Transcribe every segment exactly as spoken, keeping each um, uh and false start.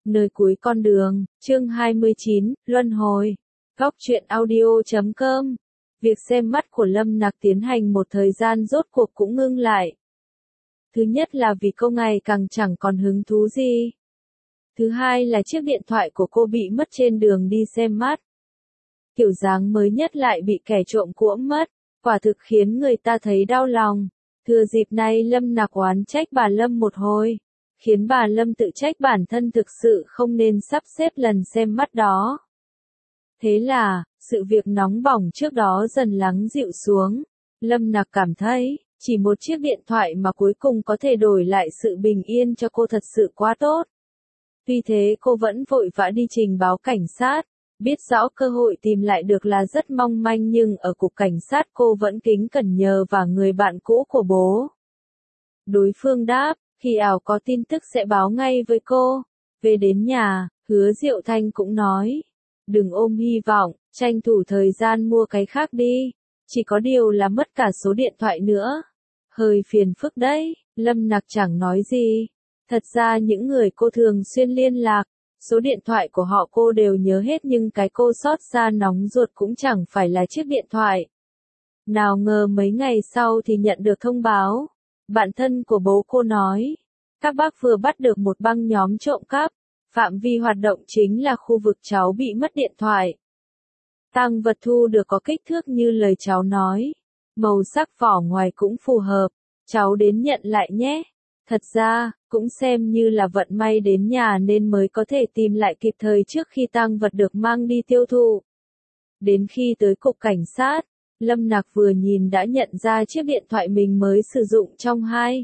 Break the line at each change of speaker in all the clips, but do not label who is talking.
Nơi cuối con đường, chương hai mươi chín, Luân hồi. Góc truyện audio chấm com. Việc xem mắt của Lâm Nặc tiến hành một thời gian rốt cuộc cũng ngưng lại. Thứ nhất là vì cô ngày càng chẳng còn hứng thú gì. Thứ hai là chiếc điện thoại của cô bị mất trên đường đi xem mắt. Kiểu dáng mới nhất lại bị kẻ trộm cuỗm mất, quả thực khiến người ta thấy đau lòng. Thừa dịp này Lâm Nặc oán trách bà Lâm một hồi, khiến bà Lâm tự trách bản thân thực sự không nên sắp xếp lần xem mắt đó. Thế là, sự việc nóng bỏng trước đó dần lắng dịu xuống. Lâm Nặc cảm thấy, chỉ một chiếc điện thoại mà cuối cùng có thể đổi lại sự bình yên cho cô thật sự quá tốt. Tuy thế cô vẫn vội vã đi trình báo cảnh sát, biết rõ cơ hội tìm lại được là rất mong manh nhưng ở cục cảnh sát cô vẫn kính cẩn nhờ vào người bạn cũ của bố. Đối phương đáp, khi ảo có tin tức sẽ báo ngay với cô. Về đến nhà, Hứa Diệu Thanh cũng nói, đừng ôm hy vọng, tranh thủ thời gian mua cái khác đi, chỉ có điều là mất cả số điện thoại nữa. Hơi phiền phức đấy, Lâm Nặc chẳng nói gì. Thật ra những người cô thường xuyên liên lạc, số điện thoại của họ cô đều nhớ hết nhưng cái cô xót xa nóng ruột cũng chẳng phải là chiếc điện thoại. Nào ngờ mấy ngày sau thì nhận được thông báo. Bạn thân của bố cô nói, các bác vừa bắt được một băng nhóm trộm cắp, phạm vi hoạt động chính là khu vực cháu bị mất điện thoại. Tang vật thu được có kích thước như lời cháu nói, màu sắc vỏ ngoài cũng phù hợp, cháu đến nhận lại nhé. Thật ra, cũng xem như là vận may đến nhà nên mới có thể tìm lại kịp thời trước khi tang vật được mang đi tiêu thụ. Đến khi tới cục cảnh sát, Lâm Nặc vừa nhìn đã nhận ra chiếc điện thoại mình mới sử dụng trong hai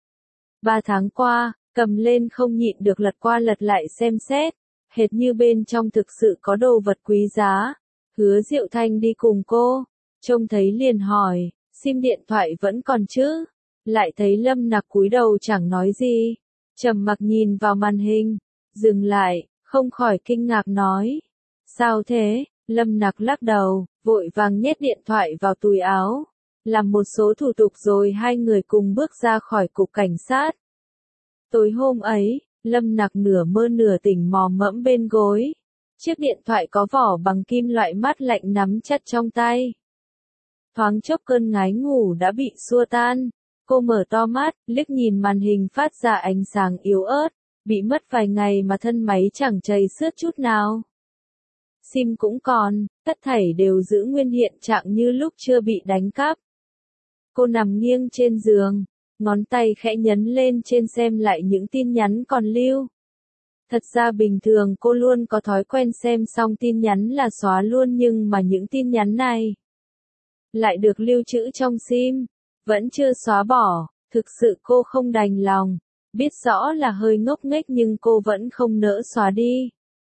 ba tháng qua, cầm lên không nhịn được lật qua lật lại xem xét, hệt như bên trong thực sự có đồ vật quý giá. Hứa Diệu Thanh đi cùng cô, trông thấy liền hỏi, sim điện thoại vẫn còn chứ? Lại thấy Lâm Nặc cúi đầu chẳng nói gì, trầm mặc nhìn vào màn hình, dừng lại, không khỏi kinh ngạc nói, sao thế? Lâm Nặc lắc đầu, vội vàng nhét điện thoại vào túi áo, làm một số thủ tục rồi hai người cùng bước ra khỏi cục cảnh sát. Tối hôm ấy, Lâm Nặc nửa mơ nửa tỉnh mò mẫm bên gối. Chiếc điện thoại có vỏ bằng kim loại mát lạnh nắm chặt trong tay. Thoáng chốc cơn ngái ngủ đã bị xua tan. Cô mở to mắt, liếc nhìn màn hình phát ra ánh sáng yếu ớt, bị mất vài ngày mà thân máy chẳng chảy xước chút nào. Sim cũng còn, tất thảy đều giữ nguyên hiện trạng như lúc chưa bị đánh cắp. Cô nằm nghiêng trên giường, ngón tay khẽ nhấn lên trên xem lại những tin nhắn còn lưu. Thật ra bình thường cô luôn có thói quen xem xong tin nhắn là xóa luôn nhưng mà những tin nhắn này lại được lưu trữ trong sim, vẫn chưa xóa bỏ, thực sự cô không đành lòng, biết rõ là hơi ngốc nghếch nhưng cô vẫn không nỡ xóa đi.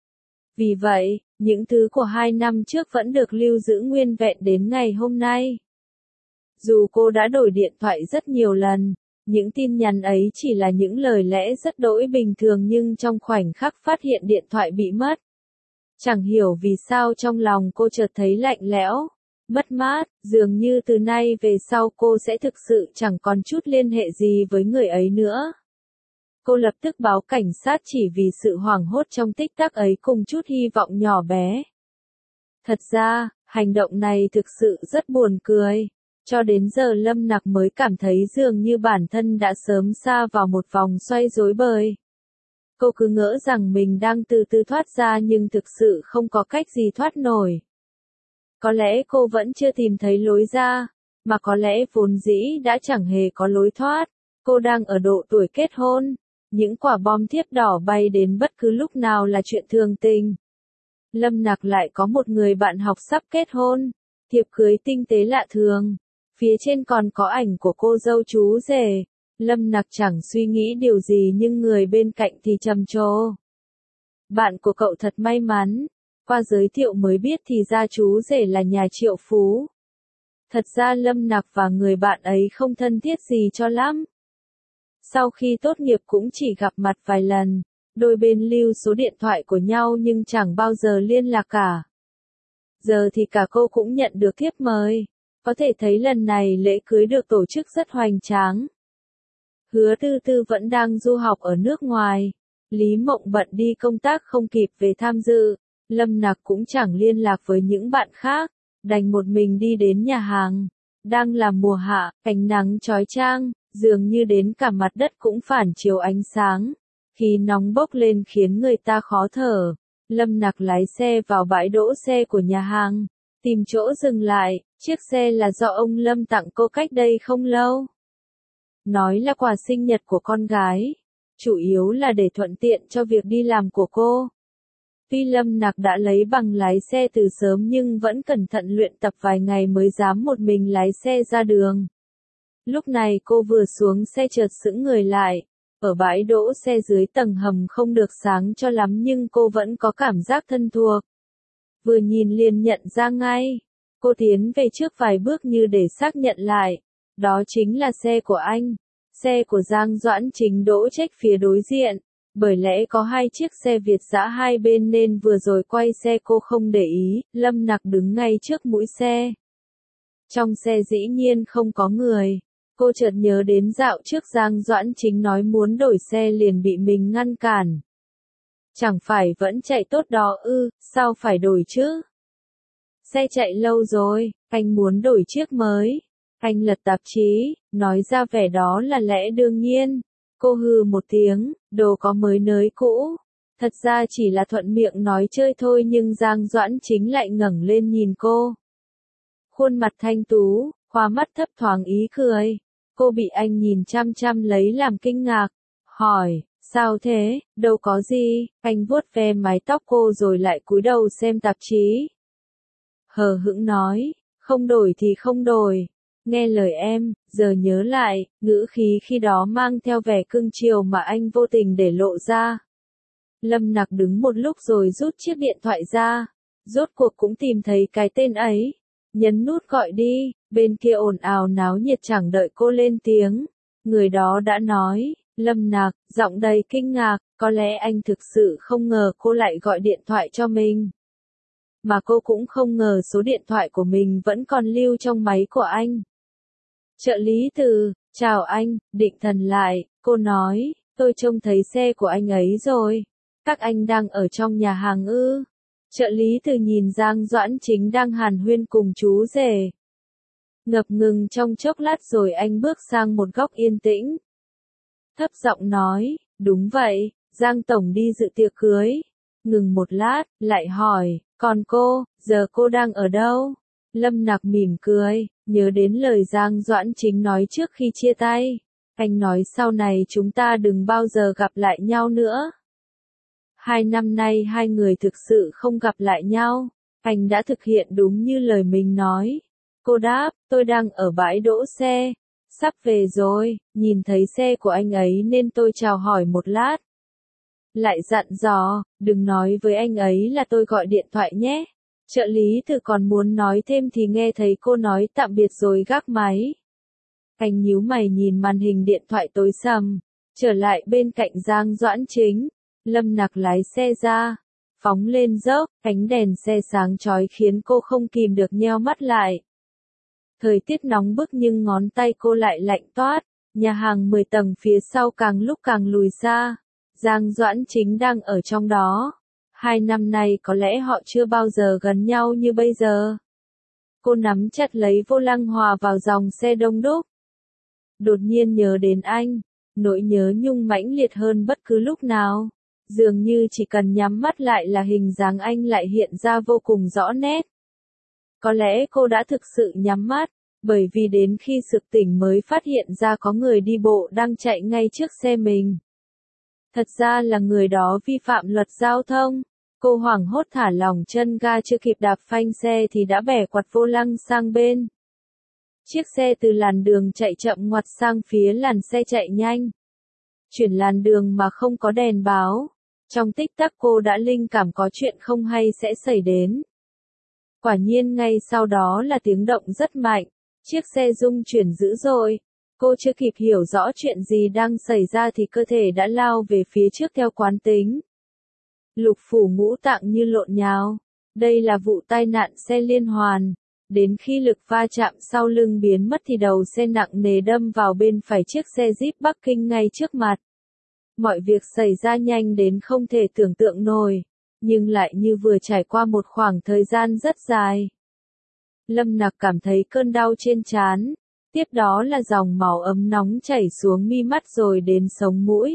Vì vậy, những thứ của hai năm trước vẫn được lưu giữ nguyên vẹn đến ngày hôm nay. Dù cô đã đổi điện thoại rất nhiều lần, những tin nhắn ấy chỉ là những lời lẽ rất đỗi bình thường nhưng trong khoảnh khắc phát hiện điện thoại bị mất. Chẳng hiểu vì sao trong lòng cô chợt thấy lạnh lẽo, mất mát, dường như từ nay về sau cô sẽ thực sự chẳng còn chút liên hệ gì với người ấy nữa. Cô lập tức báo cảnh sát chỉ vì sự hoảng hốt trong tích tắc ấy cùng chút hy vọng nhỏ bé. Thật ra, hành động này thực sự rất buồn cười. Cho đến giờ Lâm Nặc mới cảm thấy dường như bản thân đã sớm sa vào một vòng xoay rối bời. Cô cứ ngỡ rằng mình đang từ từ thoát ra nhưng thực sự không có cách gì thoát nổi. Có lẽ cô vẫn chưa tìm thấy lối ra, mà có lẽ vốn dĩ đã chẳng hề có lối thoát. Cô đang ở độ tuổi kết hôn, những quả bom thiếp đỏ bay đến bất cứ lúc nào là chuyện thường tình. Lâm Nặc lại có một người bạn học sắp kết hôn, thiệp cưới tinh tế lạ thường. Phía trên còn có ảnh của cô dâu chú rể. Lâm Nặc chẳng suy nghĩ điều gì nhưng người bên cạnh thì trầm trồ. Bạn của cậu thật may mắn. Qua giới thiệu mới biết thì ra chú rể là nhà triệu phú. Thật ra Lâm Nặc và người bạn ấy không thân thiết gì cho lắm. Sau khi tốt nghiệp cũng chỉ gặp mặt vài lần. Đôi bên lưu số điện thoại của nhau nhưng chẳng bao giờ liên lạc cả. Giờ thì cả cô cũng nhận được thiếp mời. Có thể thấy lần này lễ cưới được tổ chức rất hoành tráng. Hứa Tư Tư vẫn đang du học ở nước ngoài. Lý Mộng bận đi công tác không kịp về tham dự, Lâm Nặc cũng chẳng liên lạc với những bạn khác, đành một mình đi đến nhà hàng. Đang là mùa hạ, ánh nắng chói chang, dường như đến cả mặt đất cũng phản chiếu ánh sáng. Khí nóng bốc lên khiến người ta khó thở. Lâm Nặc lái xe vào bãi đỗ xe của nhà hàng, tìm chỗ dừng lại, chiếc xe là do ông Lâm tặng cô cách đây không lâu. Nói là quà sinh nhật của con gái, chủ yếu là để thuận tiện cho việc đi làm của cô. Tuy Lâm Nặc đã lấy bằng lái xe từ sớm nhưng vẫn cẩn thận luyện tập vài ngày mới dám một mình lái xe ra đường. Lúc này cô vừa xuống xe chợt sững người lại. Ở bãi đỗ xe dưới tầng hầm không được sáng cho lắm nhưng cô vẫn có cảm giác thân thuộc. Vừa nhìn liền nhận ra ngay. Cô tiến về trước vài bước như để xác nhận lại. Đó chính là xe của anh. Xe của Giang Doãn Chính đỗ trách phía đối diện. Bởi lẽ có hai chiếc xe Việt dã hai bên nên vừa rồi quay xe cô không để ý, Lâm Nặc đứng ngay trước mũi xe. Trong xe dĩ nhiên không có người. Cô chợt nhớ đến dạo trước Giang Doãn Chính nói muốn đổi xe liền bị mình ngăn cản. Chẳng phải vẫn chạy tốt đó ư, sao phải đổi chứ? Xe chạy lâu rồi, anh muốn đổi chiếc mới. Anh lật tạp chí, nói ra vẻ đó là lẽ đương nhiên. Cô hừ một tiếng, đồ có mới nới cũ. Thật ra chỉ là thuận miệng nói chơi thôi nhưng Giang Doãn Chính lại ngẩng lên nhìn cô. Khuôn mặt thanh tú, khóe mắt thấp thoáng ý cười. Cô bị anh nhìn chăm chăm lấy làm kinh ngạc. Hỏi, sao thế, đâu có gì, anh vuốt ve mái tóc cô rồi lại cúi đầu xem tạp chí. Hờ hững nói, không đổi thì không đổi. Nghe lời em, giờ nhớ lại, ngữ khí khi đó mang theo vẻ cưng chiều mà anh vô tình để lộ ra. Lâm Nặc đứng một lúc rồi rút chiếc điện thoại ra. Rốt cuộc cũng tìm thấy cái tên ấy. Nhấn nút gọi đi, bên kia ồn ào náo nhiệt chẳng đợi cô lên tiếng. Người đó đã nói, Lâm Nặc, giọng đầy kinh ngạc, có lẽ anh thực sự không ngờ cô lại gọi điện thoại cho mình. Mà cô cũng không ngờ số điện thoại của mình vẫn còn lưu trong máy của anh. Trợ lý Từ, chào anh, định thần lại, cô nói, tôi trông thấy xe của anh ấy rồi. Các anh đang ở trong nhà hàng ư? Trợ lý Từ nhìn Giang Doãn Chính đang hàn huyên cùng chú rể. Ngập ngừng trong chốc lát rồi anh bước sang một góc yên tĩnh. Thấp giọng nói, đúng vậy, Giang Tổng đi dự tiệc cưới. Ngừng một lát, lại hỏi, còn cô, giờ cô đang ở đâu? Lâm Nặc mỉm cười, nhớ đến lời Giang Doãn Chính nói trước khi chia tay. Anh nói sau này chúng ta đừng bao giờ gặp lại nhau nữa. Hai năm nay hai người thực sự không gặp lại nhau. Anh đã thực hiện đúng như lời mình nói. Cô đáp, tôi đang ở bãi đỗ xe. Sắp về rồi, nhìn thấy xe của anh ấy nên tôi chào hỏi một lát. Lại dặn dò, đừng nói với anh ấy là tôi gọi điện thoại nhé. Trợ lý Từ còn muốn nói thêm thì nghe thấy cô nói tạm biệt rồi gác máy. Anh nhíu mày nhìn màn hình điện thoại tối sầm, trở lại bên cạnh Giang Doãn Chính. Lâm Nặc lái xe ra, phóng lên dốc, ánh đèn xe sáng chói khiến cô không kìm được nheo mắt lại. Thời tiết nóng bức nhưng ngón tay cô lại lạnh toát, nhà hàng mười tầng phía sau càng lúc càng lùi xa. Giang Doãn Chính đang ở trong đó. Hai năm nay có lẽ họ chưa bao giờ gần nhau như bây giờ. Cô nắm chặt lấy vô lăng hòa vào dòng xe đông đúc. Đột nhiên nhớ đến anh, nỗi nhớ nhung mãnh liệt hơn bất cứ lúc nào. Dường như chỉ cần nhắm mắt lại là hình dáng anh lại hiện ra vô cùng rõ nét. Có lẽ cô đã thực sự nhắm mắt, bởi vì đến khi sực tỉnh mới phát hiện ra có người đi bộ đang chạy ngay trước xe mình. Thật ra là người đó vi phạm luật giao thông. Cô hoảng hốt thả lỏng chân ga chưa kịp đạp phanh xe thì đã bẻ quạt vô lăng sang bên. Chiếc xe từ làn đường chạy chậm ngoặt sang phía làn xe chạy nhanh. Chuyển làn đường mà không có đèn báo. Trong tích tắc cô đã linh cảm có chuyện không hay sẽ xảy đến. Quả nhiên ngay sau đó là tiếng động rất mạnh. Chiếc xe rung chuyển dữ dội. Cô chưa kịp hiểu rõ chuyện gì đang xảy ra thì cơ thể đã lao về phía trước theo quán tính. Lục phủ ngũ tạng như lộn nhào. Đây là vụ tai nạn xe liên hoàn. Đến khi lực va chạm sau lưng biến mất thì đầu xe nặng nề đâm vào bên phải chiếc xe Jeep Bắc Kinh ngay trước mặt. Mọi việc xảy ra nhanh đến không thể tưởng tượng nổi, nhưng lại như vừa trải qua một khoảng thời gian rất dài. Lâm Nặc cảm thấy cơn đau trên trán, tiếp đó là dòng máu ấm nóng chảy xuống mi mắt rồi đến sống mũi.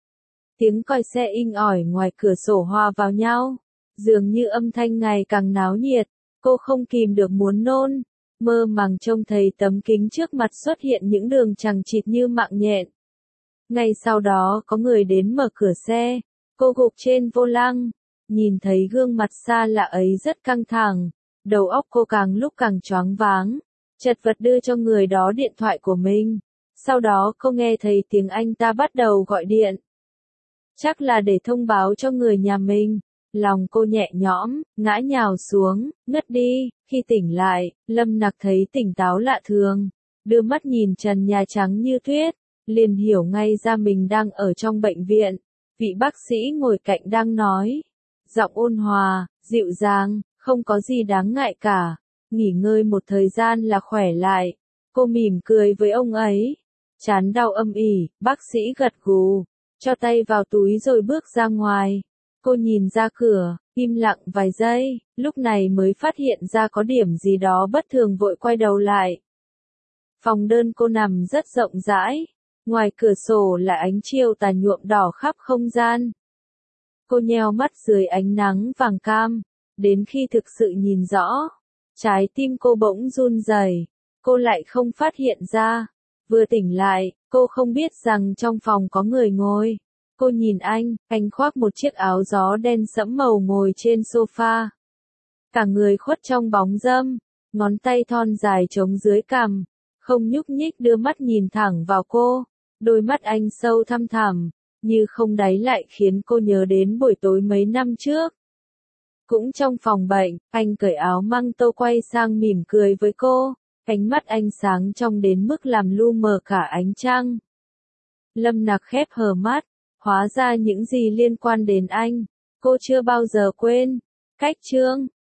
Tiếng còi xe inh ỏi ngoài cửa sổ hòa vào nhau, dường như âm thanh ngày càng náo nhiệt, cô không kìm được muốn nôn, mơ màng trông thấy tấm kính trước mặt xuất hiện những đường chằng chịt như mạng nhện. Ngay sau đó có người đến mở cửa xe, cô gục trên vô lăng, nhìn thấy gương mặt xa lạ ấy rất căng thẳng, đầu óc cô càng lúc càng choáng váng, chật vật đưa cho người đó điện thoại của mình, sau đó cô nghe thấy tiếng anh ta bắt đầu gọi điện. Chắc là để thông báo cho người nhà mình, lòng cô nhẹ nhõm, ngã nhào xuống, ngất đi, khi tỉnh lại, Lâm Nặc thấy tỉnh táo lạ thường, đưa mắt nhìn trần nhà trắng như tuyết, liền hiểu ngay ra mình đang ở trong bệnh viện, vị bác sĩ ngồi cạnh đang nói, giọng ôn hòa, dịu dàng, không có gì đáng ngại cả, nghỉ ngơi một thời gian là khỏe lại, cô mỉm cười với ông ấy, chán đau âm ỉ, bác sĩ gật gù, cho tay vào túi rồi bước ra ngoài, cô nhìn ra cửa, im lặng vài giây, lúc này mới phát hiện ra có điểm gì đó bất thường vội quay đầu lại. Phòng đơn cô nằm rất rộng rãi, ngoài cửa sổ là ánh chiều tà nhuộm đỏ khắp không gian. Cô nheo mắt dưới ánh nắng vàng cam, đến khi thực sự nhìn rõ, trái tim cô bỗng run rẩy, cô lại không phát hiện ra. Vừa tỉnh lại, cô không biết rằng trong phòng có người ngồi. Cô nhìn anh, anh khoác một chiếc áo gió đen sẫm màu ngồi trên sofa. Cả người khuất trong bóng râm, ngón tay thon dài trống dưới cằm, không nhúc nhích đưa mắt nhìn thẳng vào cô. Đôi mắt anh sâu thăm thẳm, như không đáy lại khiến cô nhớ đến buổi tối mấy năm trước. Cũng trong phòng bệnh, anh cởi áo măng tô quay sang mỉm cười với cô, ánh mắt anh sáng trong đến mức làm lu mờ cả ánh trăng. Lâm Nặc khép hờ mắt, hóa ra những gì liên quan đến anh, cô chưa bao giờ quên. Cách chương